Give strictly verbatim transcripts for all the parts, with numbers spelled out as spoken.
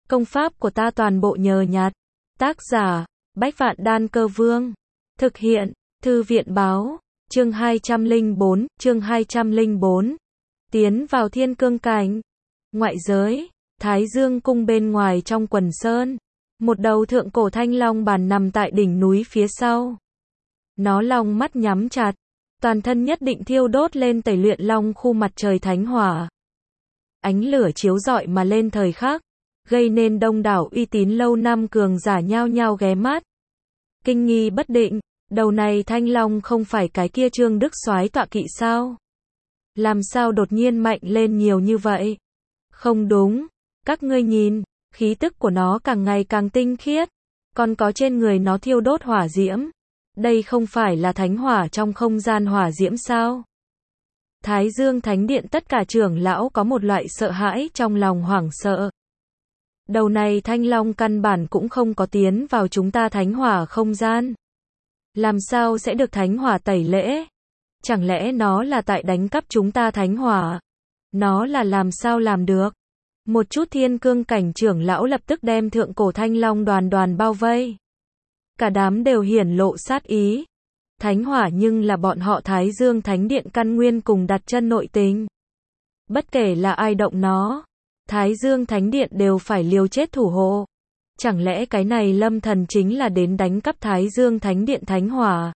Công pháp của ta toàn bộ nhờ nhặt. Tác giả, Bách Vạn Đan Cơ Vương. Thực hiện, Thư viện Báo. Chương hai trăm lẻ bốn, chương hai trăm lẻ bốn. Tiến vào thiên cương cảnh. Ngoại giới, Thái Dương cung bên ngoài trong quần sơn. Một đầu thượng cổ thanh long bàn nằm tại đỉnh núi phía sau. Nó long mắt nhắm chặt. Toàn thân nhất định thiêu đốt lên tẩy luyện long khu mặt trời thánh hỏa. Ánh lửa chiếu rọi mà lên thời khắc, gây nên đông đảo uy tín lâu năm cường giả nhao nhao ghé mắt. Kinh nghi bất định, đầu này thanh long không phải cái kia Trương Đức Soái tọa kỵ sao? Làm sao đột nhiên mạnh lên nhiều như vậy? Không đúng, các ngươi nhìn, khí tức của nó càng ngày càng tinh khiết, còn có trên người nó thiêu đốt hỏa diễm. Đây không phải là thánh hỏa trong không gian hỏa diễm sao? Thái Dương Thánh Điện tất cả trưởng lão có một loại sợ hãi trong lòng hoảng sợ. Đầu này thanh long căn bản cũng không có tiến vào chúng ta thánh hỏa không gian. Làm sao sẽ được thánh hỏa tẩy lễ? Chẳng lẽ nó là tại đánh cắp chúng ta thánh hỏa? Nó là làm sao làm được? Một chút thiên cương cảnh trưởng lão lập tức đem thượng cổ thanh long đoàn đoàn bao vây. Cả đám đều hiển lộ sát ý. Thánh hỏa nhưng là bọn họ Thái Dương Thánh Điện căn nguyên cùng đặt chân nội tình. Bất kể là ai động nó, Thái Dương Thánh Điện đều phải liều chết thủ hộ. Chẳng lẽ cái này Lâm Thần chính là đến đánh cắp Thái Dương Thánh Điện thánh hỏa?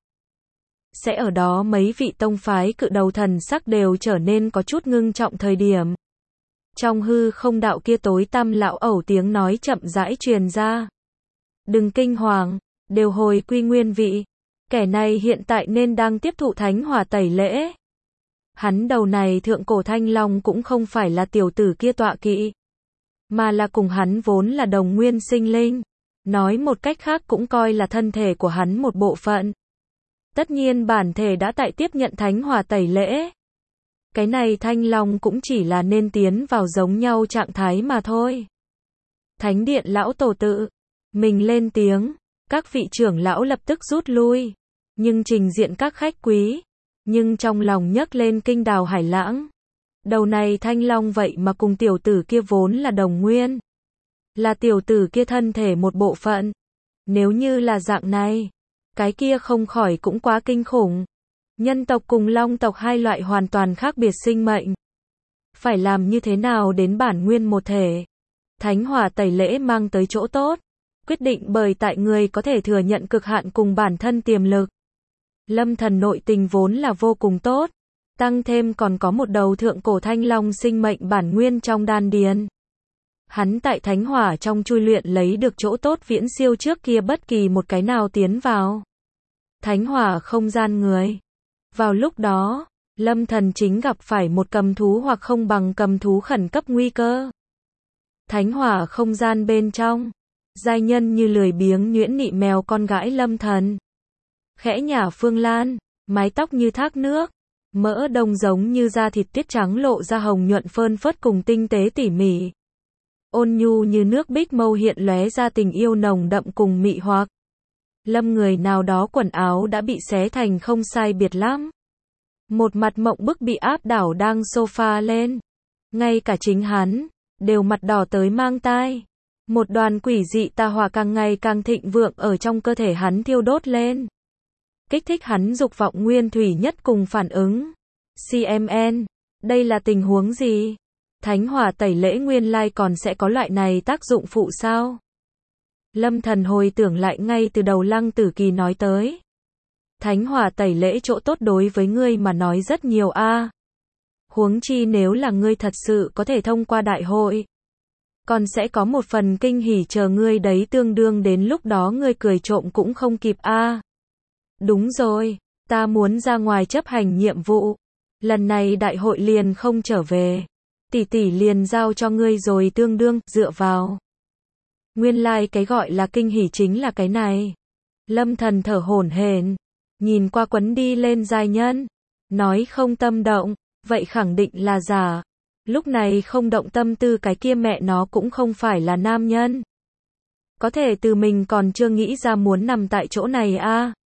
Sẽ ở đó mấy vị tông phái cự đầu thần sắc đều trở nên có chút ngưng trọng thời điểm. Trong hư không đạo kia tối tăm lão ẩu tiếng nói chậm rãi truyền ra. Đừng kinh hoàng, đều hồi quy nguyên vị. Kẻ này hiện tại nên đang tiếp thụ thánh hỏa tẩy lễ. Hắn đầu này thượng cổ thanh long cũng không phải là tiểu tử kia tọa kỵ, mà là cùng hắn vốn là đồng nguyên sinh linh. Nói một cách khác cũng coi là thân thể của hắn một bộ phận. Tất nhiên bản thể đã tại tiếp nhận thánh hỏa tẩy lễ. Cái này thanh long cũng chỉ là nên tiến vào giống nhau trạng thái mà thôi. Thánh điện lão tổ tự mình lên tiếng, các vị trưởng lão lập tức rút lui, nhưng trình diện các khách quý, nhưng trong lòng nhấc lên kinh đào hải lãng. Đầu này thanh long vậy mà cùng tiểu tử kia vốn là đồng nguyên, là tiểu tử kia thân thể một bộ phận. Nếu như là dạng này, cái kia không khỏi cũng quá kinh khủng. Nhân tộc cùng long tộc hai loại hoàn toàn khác biệt sinh mệnh, phải làm như thế nào đến bản nguyên một thể? Thánh hỏa tẩy lễ mang tới chỗ tốt, quyết định bởi tại người có thể thừa nhận cực hạn cùng bản thân tiềm lực. Lâm Thần nội tình vốn là vô cùng tốt, tăng thêm còn có một đầu thượng cổ thanh long sinh mệnh bản nguyên trong đan điền. Hắn tại thánh hỏa trong chui luyện lấy được chỗ tốt viễn siêu trước kia bất kỳ một cái nào tiến vào thánh hỏa không gian người. Vào lúc đó, Lâm Thần chính gặp phải một cầm thú hoặc không bằng cầm thú khẩn cấp nguy cơ. Thánh hỏa không gian bên trong, giai nhân như lười biếng nhuyễn nị mèo con gái Lâm Thần. Khẽ nhả Phương Lan, mái tóc như thác nước, mỡ đông giống như da thịt tiết trắng lộ ra hồng nhuận phơn phớt cùng tinh tế tỉ mỉ. Ôn nhu như nước bích mâu hiện lóe ra tình yêu nồng đậm cùng mị hoặc. Lâm người nào đó quần áo đã bị xé thành không sai biệt lắm. Một mặt mộng bức bị áp đảo đang sofa lên. Ngay cả chính hắn, đều mặt đỏ tới mang tai. Một đoàn quỷ dị tà hỏa càng ngày càng thịnh vượng ở trong cơ thể hắn thiêu đốt lên. Kích thích hắn dục vọng nguyên thủy nhất cùng phản ứng. xê em en, đây là tình huống gì? Thánh hỏa tẩy lễ nguyên lai còn sẽ có loại này tác dụng phụ sao? Lâm Thần hồi tưởng lại ngay từ đầu Lăng Tử Kỳ nói tới. Thánh hỏa tẩy lễ chỗ tốt đối với ngươi mà nói rất nhiều a. À. Huống chi nếu là ngươi thật sự có thể thông qua đại hội, còn sẽ có một phần kinh hỉ chờ ngươi đấy, tương đương đến lúc đó ngươi cười trộm cũng không kịp a. À. Đúng rồi, ta muốn ra ngoài chấp hành nhiệm vụ. Lần này đại hội liền không trở về. Tỷ tỷ liền giao cho ngươi rồi, tương đương dựa vào. Nguyên lai like cái gọi là kinh hỉ chính là cái này. Lâm Thần thở hổn hển, nhìn qua quấn đi lên giai nhân, nói không tâm động, vậy khẳng định là giả. Lúc này không động tâm tư cái kia mẹ nó cũng không phải là nam nhân. Có thể từ mình còn chưa nghĩ ra muốn nằm tại chỗ này a. À.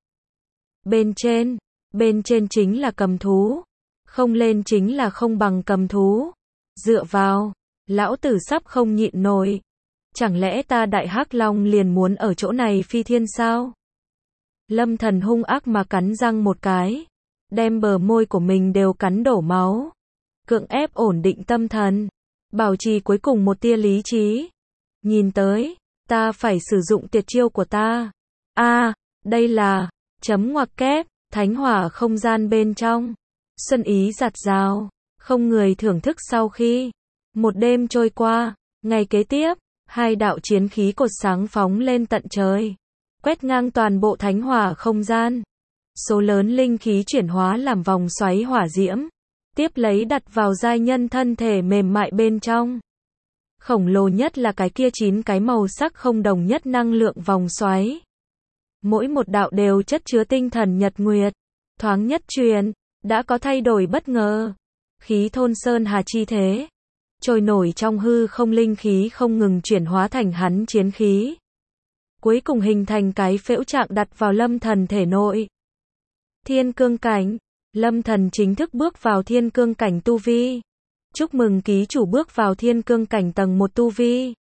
Bên trên, bên trên chính là cầm thú, không lên chính là không bằng cầm thú. Dựa vào, lão tử sắp không nhịn nổi. Chẳng lẽ ta Đại Hắc Long liền muốn ở chỗ này phi thiên sao? Lâm Thần hung ác mà cắn răng một cái, đem bờ môi của mình đều cắn đổ máu, cưỡng ép ổn định tâm thần, bảo trì cuối cùng một tia lý trí. Nhìn tới, ta phải sử dụng tuyệt chiêu của ta. A, à, đây là chấm ngoặc kép, thánh hỏa không gian bên trong. Xuân ý giạt rào, không người thưởng thức sau khi một đêm trôi qua, ngày kế tiếp, hai đạo chiến khí cột sáng phóng lên tận trời, quét ngang toàn bộ thánh hỏa không gian. Số lớn linh khí chuyển hóa làm vòng xoáy hỏa diễm, tiếp lấy đặt vào giai nhân thân thể mềm mại bên trong. Khổng lồ nhất là cái kia chín cái màu sắc không đồng nhất năng lượng vòng xoáy. Mỗi một đạo đều chất chứa tinh thần nhật nguyệt, thoáng nhất truyền, đã có thay đổi bất ngờ. Khí thôn sơn hà chi thế, trôi nổi trong hư không linh khí không ngừng chuyển hóa thành hắn chiến khí. Cuối cùng hình thành cái phễu trạng đặt vào Lâm Thần thể nội. Thiên cương cảnh, Lâm Thần chính thức bước vào thiên cương cảnh tu vi. Chúc mừng ký chủ bước vào thiên cương cảnh tầng một tu vi.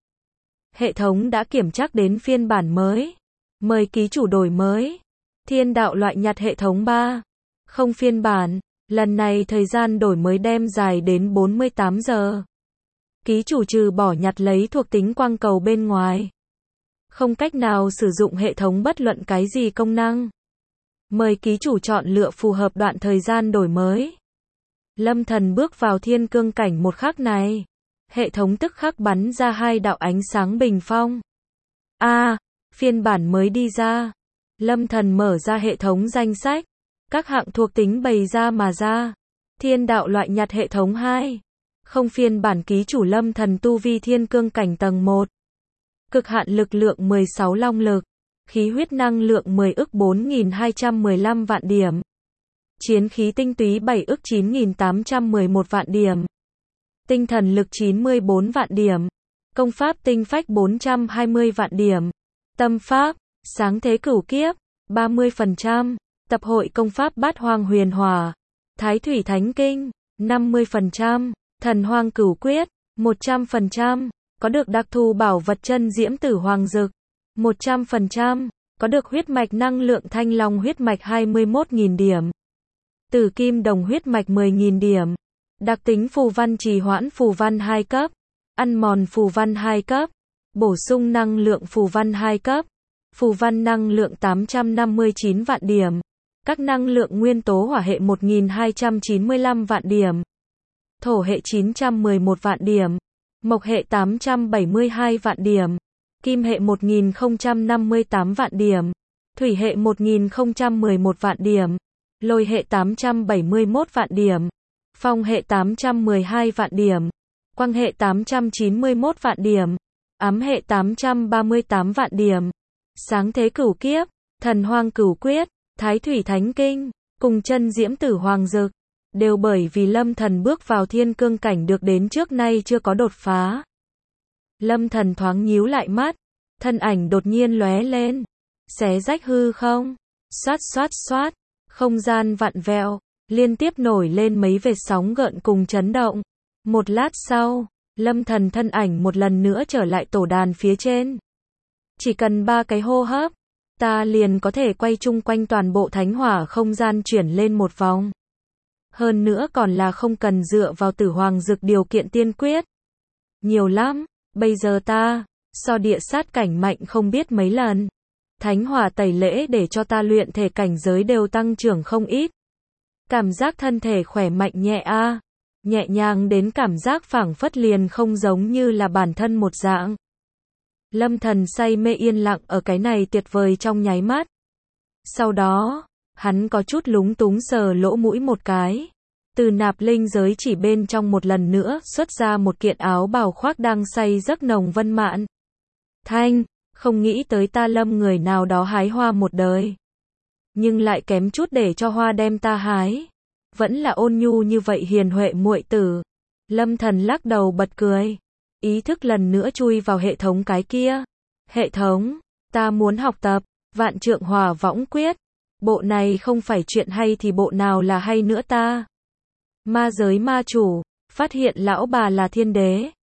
Hệ thống đã kiểm tra đến phiên bản mới. Mời ký chủ đổi mới. Thiên đạo loại nhặt hệ thống ba. Không phiên bản, lần này thời gian đổi mới đem dài đến bốn mươi tám giờ. Ký chủ trừ bỏ nhặt lấy thuộc tính quang cầu bên ngoài, không cách nào sử dụng hệ thống bất luận cái gì công năng. Mời ký chủ chọn lựa phù hợp đoạn thời gian đổi mới. Lâm Thần bước vào thiên cương cảnh một khắc này, hệ thống tức khắc bắn ra hai đạo ánh sáng bình phong. A, à, phiên bản mới đi ra. Lâm Thần mở ra hệ thống danh sách, các hạng thuộc tính bày ra mà ra. Thiên đạo loại nhặt hệ thống hai. Không phiên bản ký chủ Lâm Thần tu vi thiên cương cảnh tầng một. Cực hạn lực lượng mười sáu long lực, khí huyết năng lượng mười ức bốn nghìn hai trăm mười lăm vạn điểm. Chiến khí tinh túy bảy ức chín nghìn tám trăm mười một vạn điểm. Tinh thần lực chín mươi bốn vạn điểm. Công pháp tinh phách bốn trăm hai mươi vạn điểm. Tâm pháp, sáng thế cửu kiếp, ba mươi phần trăm. Tập hội công pháp bát hoang huyền hòa, thái thủy thánh kinh, năm mươi phần trăm. Thần hoang cửu quyết, một trăm phần trăm. Có được đặc thù bảo vật chân diễm tử hoàng dực, một trăm phần trăm. Có được huyết mạch năng lượng thanh long huyết mạch hai mươi mốt nghìn điểm. Tử kim đồng huyết mạch mười nghìn điểm. Đặc tính phù văn trì hoãn phù văn hai cấp. Ăn mòn phù văn hai cấp. Bổ sung năng lượng phù văn hai cấp. Phù văn năng lượng tám trăm năm mươi chín vạn điểm. Các năng lượng nguyên tố hỏa hệ một nghìn hai trăm chín mươi lăm vạn điểm. Thổ hệ chín trăm mười một vạn điểm. Mộc hệ tám trăm bảy mươi hai vạn điểm. Kim hệ một nghìn không trăm năm mươi tám vạn điểm. Thủy hệ một nghìn không trăm mười một vạn điểm. Lôi hệ tám trăm bảy mươi mốt vạn điểm. Phong hệ tám trăm mười hai vạn điểm. Quang hệ tám trăm chín mươi mốt vạn điểm. Ám hệ tám trăm ba mươi tám vạn điểm. Sáng thế cửu kiếp, thần hoang cửu quyết, thái thủy thánh kinh, cùng chân diễm tử hoàng dực, đều bởi vì Lâm Thần bước vào thiên cương cảnh được đến trước nay chưa có đột phá. Lâm Thần thoáng nhíu lại mắt, thân ảnh đột nhiên lóe lên, xé rách hư không, xoát xoát xoát, không gian vặn vẹo, liên tiếp nổi lên mấy vệt sóng gợn cùng chấn động. Một lát sau, Lâm Thần thân ảnh một lần nữa trở lại tổ đàn phía trên. Chỉ cần ba cái hô hấp, ta liền có thể quay chung quanh toàn bộ thánh hỏa không gian chuyển lên một vòng. Hơn nữa còn là không cần dựa vào tử hoàng dực điều kiện tiên quyết. Nhiều lắm, bây giờ ta, so địa sát cảnh mạnh không biết mấy lần. Thánh hỏa tẩy lễ để cho ta luyện thể cảnh giới đều tăng trưởng không ít. Cảm giác thân thể khỏe mạnh nhẹ a, nhẹ nhàng đến cảm giác phảng phất liền không giống như là bản thân một dạng. Lâm Thần say mê yên lặng ở cái này tuyệt vời trong nháy mắt. Sau đó, hắn có chút lúng túng sờ lỗ mũi một cái. Từ nạp linh giới chỉ bên trong một lần nữa xuất ra một kiện áo bào khoác đang say giấc nồng Vân Mạn. Thanh, không nghĩ tới ta Lâm người nào đó hái hoa một đời. Nhưng lại kém chút để cho hoa đem ta hái. Vẫn là ôn nhu như vậy hiền huệ muội tử. Lâm Thần lắc đầu bật cười. Ý thức lần nữa chui vào hệ thống cái kia. Hệ thống, ta muốn học tập, vạn trượng hỏa võng quyết. Bộ này không phải chuyện hay thì bộ nào là hay nữa ta. Ma giới ma chủ, phát hiện lão bà là thiên đế.